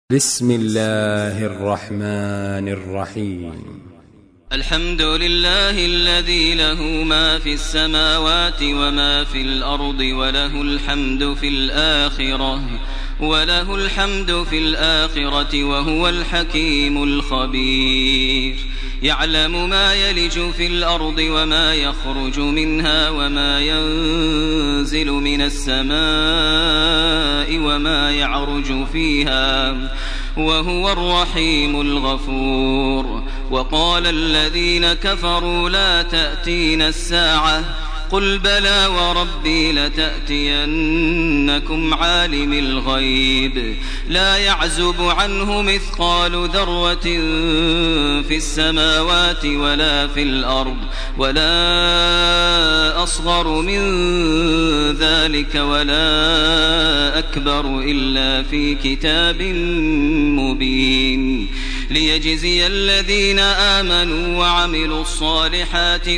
بسم الله الرحمن الرحيم. الحمد لله الذي له ما في السماوات وما في الأرض وله الحمد في الآخرة وهو الحكيم الخبير. يعلم ما يلج في الأرض وما يخرج منها وما ينزل من السماء وما يعرج فيها وهو الرحيم الغفور. وقال الذين كفروا لا تأتينا الساعة قل بلى وربي لتأتينكم عالم الغيب لا يعزب عنه مثقال ذرة في السماوات ولا في الأرض ولا أصغر من ذلك ولا أكبر إلا في كتاب مبين ليجزي الذين آمنوا وعملوا الصالحات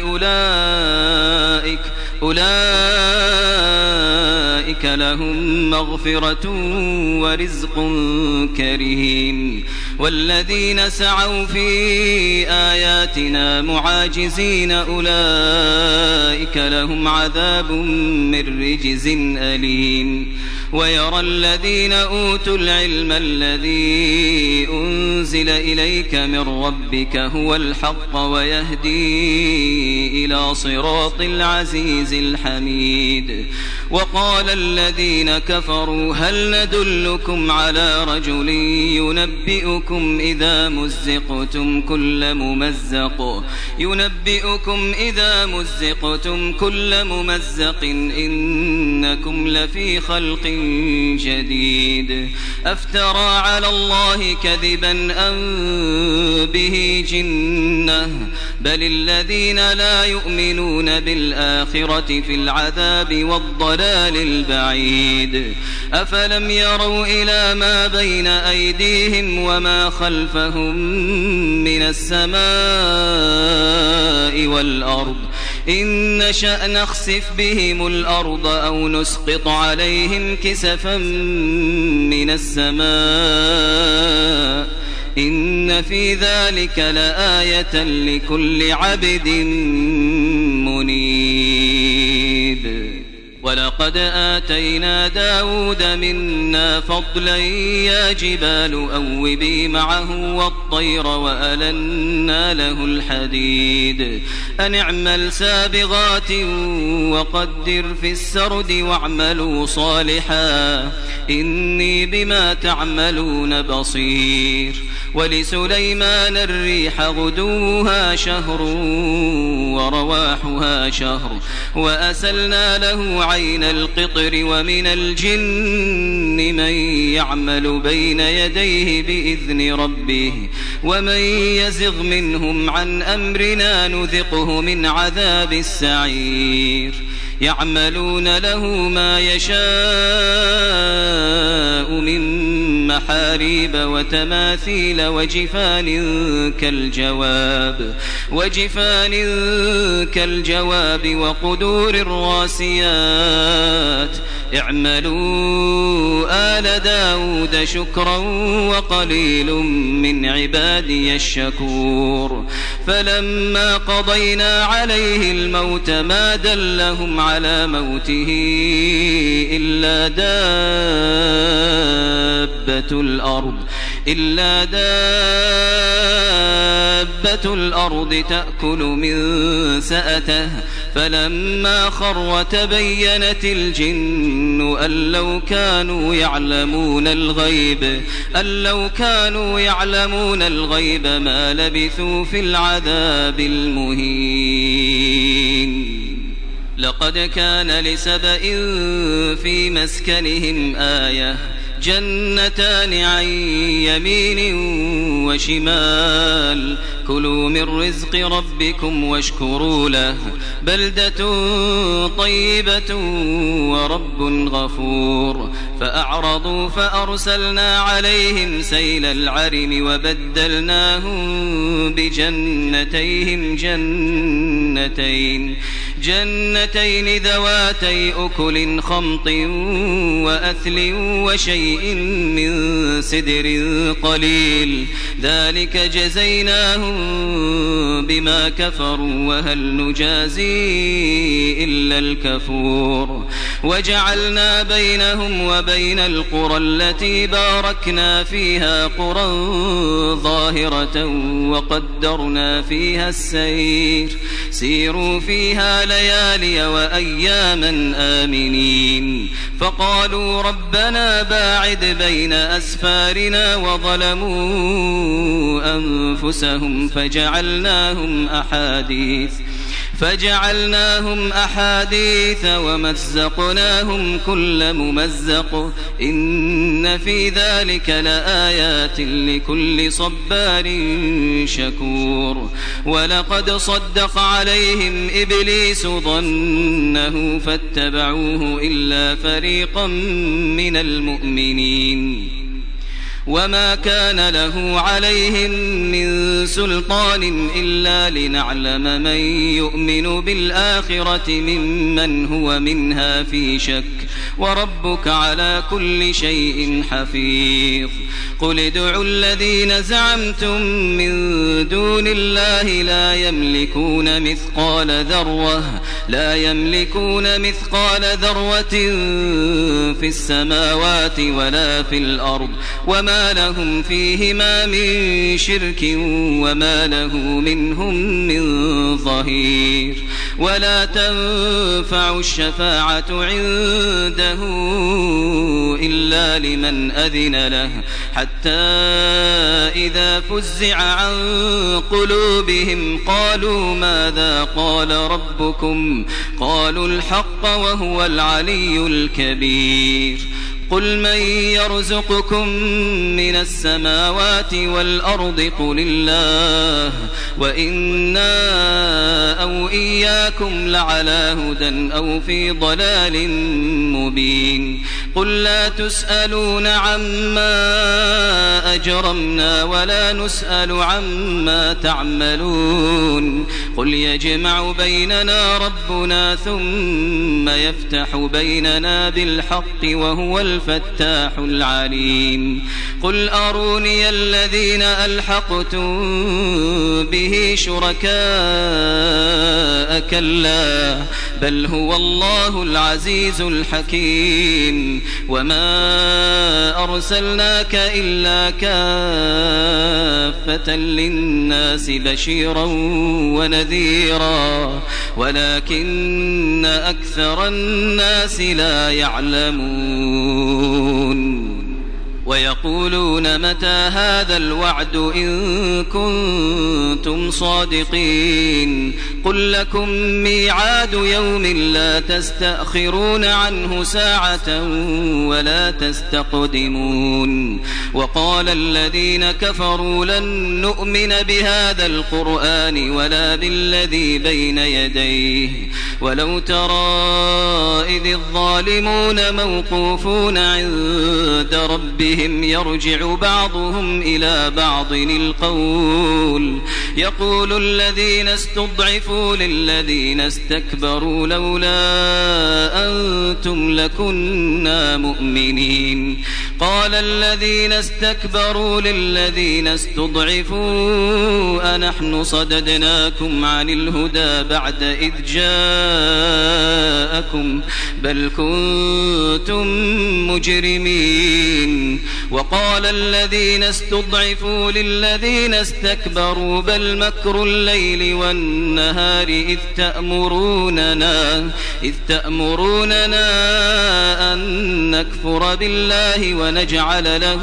أولئك لهم مغفرة ورزق كريم. والذين سعوا في آياتنا معاجزين أولئك لهم عذاب من رجز أليم. ويرى الذين أوتوا العلم الذي أنزل إليك من ربك هو الحق ويهدي إلى صراط العزيز الحميد. وقال الذين كفروا هل ندلكم على رجل ينبئكم إذا مزقتم كل ممزق إنكم لفي خلق جديد. أفترى على الله كذبا أم به جنة بل الذين لا يؤمنون بالآخرة في العذاب والضلال البعيد. أفلم يروا إلى ما بين أيديهم وما خلفهم من السماء والأرض إن نشأ نخسف بهم الأرض أو نسقط عليهم كسفا من السماء إن في ذلك لآية لكل عبد منيب. ولقد آتينا داود منا فضلا يا جبال أوبي معه والطير وألنا له الحديد أن اعمل سابغات وقدر في السرد واعملوا صالحا إني بما تعملون بصير. ولسليمان الريح غدوها شهر ورواحها شهر وأسلنا له عين القطر ومن الجن من يعمل بين يديه بإذن ربه ومن يزغ منهم عن أمرنا نذقه من عذاب السعير. يعملون له ما يشاء من محاريب وتماثيل وجفان كالجواب وقدور الراسيات. اعملوا آل داود شكرا وقليل من عبادي الشكور. فلما قضينا عليه الموت ما دلهم على موته إلا دابة الأرض تأكل من سأته فلما خر تبينت الجن أن لو كانوا يعلمون الغيب ما لبثوا في العذاب المهين. لقد كان لسبإ في مسكنهم آية جنتان عن يمين وشمال كلوا من رزق ربكم واشكروا له بلدة طيبة ورب غفور. فأعرضوا فأرسلنا عليهم سيل العرم وبدلناهم بجنتين جنتين ذواتي أكل خمط وأثل وشيء من سدر قليل ذلك جزيناهم بما كفروا وهل نجازي إلا الكفور وجعلنا بينهم وبين القرى التي باركنا فيها قرى ظاهرة وقدرنا فيها السير سيروا فيها ليالي وأياما آمنين فقالوا ربنا باعد بين أسفارنا وظلموا أنفسهم فجعلناهم أحاديث ومزقناهم كل ممزق إن في ذلك لآيات لكل صبار شكور ولقد صدق عليهم إبليس ظنه فاتبعوه إلا فريقا من المؤمنين وما كان له عليهم من سلطان إلا لنعلم من يؤمن بالآخرة ممن هو منها في شك وربك على كل شيء حفيظ قل ادعوا الذين زعمتم من دون الله لا يملكون مثقال ذرة في السماوات ولا في الأرض وما لهم فيهما من شرك وما له منهم من ظهير ولا تنفع الشفاعة عنده إلا لمن أذن له حتى إذا فزع عن قلوبهم قالوا ماذا قال ربكم قالوا الحق وهو العلي الكبير قل من يرزقكم من السماوات والأرض قل الله وإنا أو إياكم لعلى هدى أو في ضلال مبين قل لا تسألون عما أجرمنا ولا نسأل عما تعملون قل يجمع بيننا ربنا ثم يفتح بيننا بالحق وهو الفتاح العليم قل أروني الذين ألحقتم به شركاء كلا بل هو الله العزيز الحكيم وما أرسلناك إلا كافة للناس بشيرا ونذيرا ولكن أكثر الناس لا يعلمون ويقولون متى هذا الوعد إن كنتم صادقين قل لكم ميعاد يوم لا تستأخرون عنه ساعة ولا تستقدمون وقال الذين كفروا لن نؤمن بهذا القرآن ولا بالذي بين يديه ولو ترى إذ الظالمون موقوفون عند ربهم يرجع بعضهم إلى بعض القول يقول الذين استضعفوا للذين استكبروا لولا أنتم لكنا مؤمنين قال الذين استكبروا للذين استضعفوا أنحن صددناكم عن الهدى بعد إذ جاءكم بل كنتم مجرمين وقال الذين استضعفوا للذين استكبروا بل مكر الليل والنهار إذ تأمروننا أن نكفر بالله ونجعل له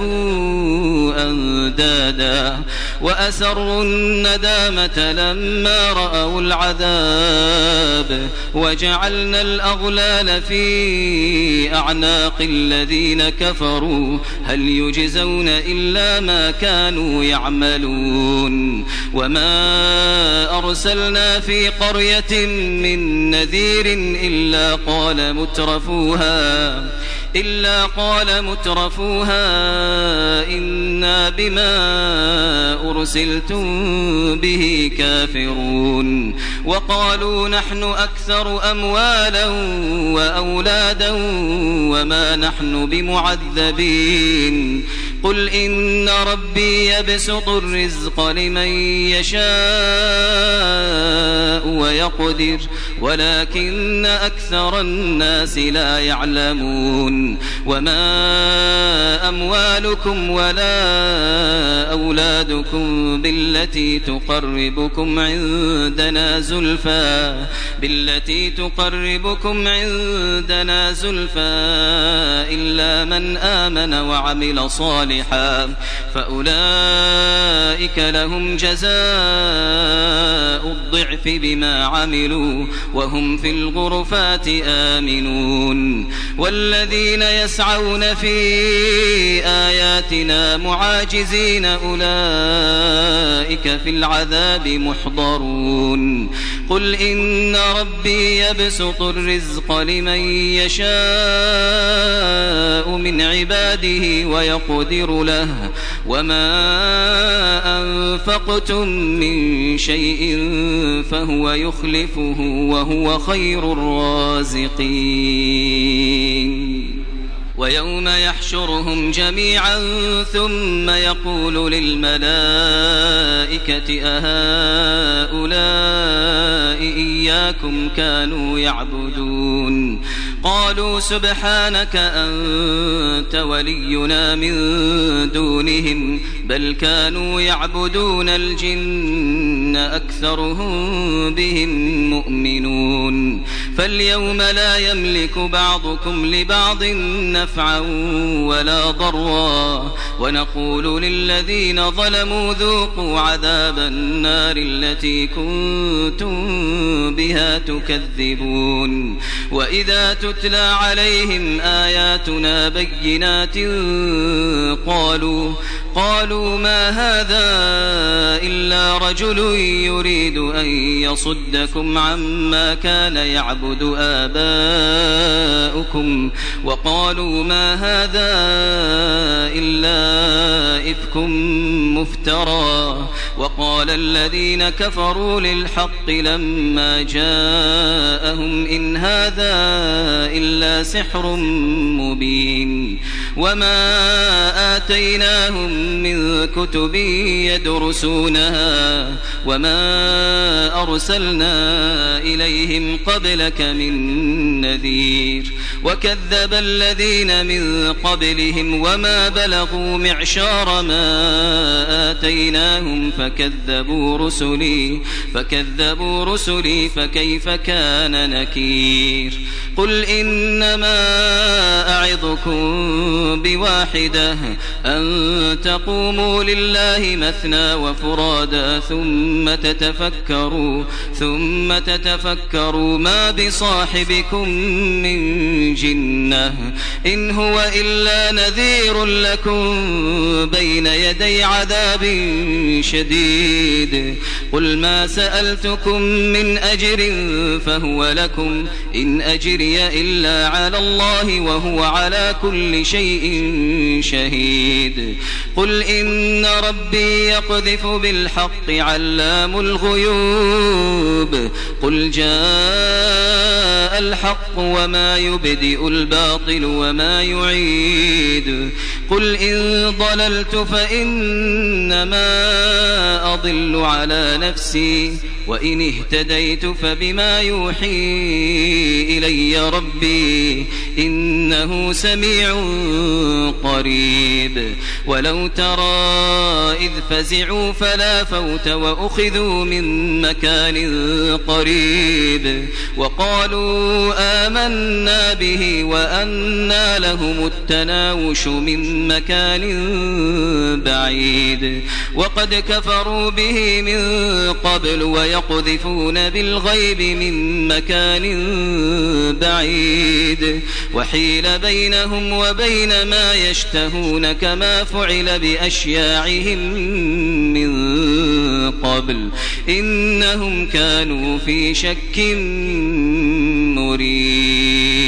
أندادا وأسروا الندامة لما رأوا العذاب وجعلنا الأغلال في أعناق الذين كفروا هل يجزون إلا ما كانوا يعملون وما أرسلنا في قرية من نذير إلا قال مترفوها إلا قال مترفوها إنا بما أرسلتم به كافرون وقالوا نحن أكثر أموالا وأولادا وما نحن بمعذبين قل إن ربي يبسط الرزق لمن يشاء ويقدر ولكن أكثر الناس لا يعلمون وما أموالكم ولا أولادكم بالتي تقربكم عندنا زلفى إلا من آمن وعمل صالحا فأولئك لهم جزاء الضعف بما عملوا وهم في الغرفات آمنون والذين يسعون في آياتنا معاجزين أولئك في العذاب محضرون قل إن ربي يبسط الرزق لمن يشاء من عباده ويقدر له وما أنفقتم من شيء فهو يخلفه وهو خير الرازقين ويوم يحشرهم جميعا ثم يقول للملائكة أهؤلاء إياكم كانوا يعبدون قالوا سبحانك أنت ولينا من دونهم بل كانوا يعبدون الجن أكثرهم بهم مؤمنون فاليوم لا يملك بعضكم لبعض نفعا ولا ضرا ونقول للذين ظلموا ذوقوا عذاب النار التي كنتم بها تكذبون وإذا تتلى عليهم آياتنا بينات قالوا ما هذا إلا رجل يريد أن يصدكم عما كان يعبد آباؤكم وقالوا ما هذا إلا إفك مفترى وقال الذين كفروا للحق لما جاءهم إن هذا إلا سحر مبين وما آتيناهم من كتب يدرسونها وما أرسلنا إليهم قبلك من نذير وكذب الذين من قبلهم وما بلغوا معشار ما آتيناهم فكذبوا رسلي فكيف كان نكير قل إنما أعظكم بواحدة أن تقوموا لله مثنى وفرادا ثم تتفكروا ما بصاحبكم من جنة إن هو إلا نذير لكم بين يدي عذاب شديد قل ما سألتكم من أجر فهو لكم إن أجري إلا على الله وهو على كل شيء شهيد قل إن ربي يقذف بالحق علام الغيوب قل جاء الحق وما يبدئ الباطل وما يعيد قل إن ضللت فإنما أضل على نفسي وإن اهتديت فبما يوحي إلي ربي إنه سميع قريب ولو ترى إذ فزعوا فلا فوت وأخذوا من مكان قريب وقالوا آمنا به وأنى لهم التناوش من مكان بعيد وقد كفروا به من قبل ويقذفون بالغيب من مكان بعيد وحيل بينهم وبين ما يشتهون كما فعل بأشياعهم من قبل إنهم كانوا في شك مريب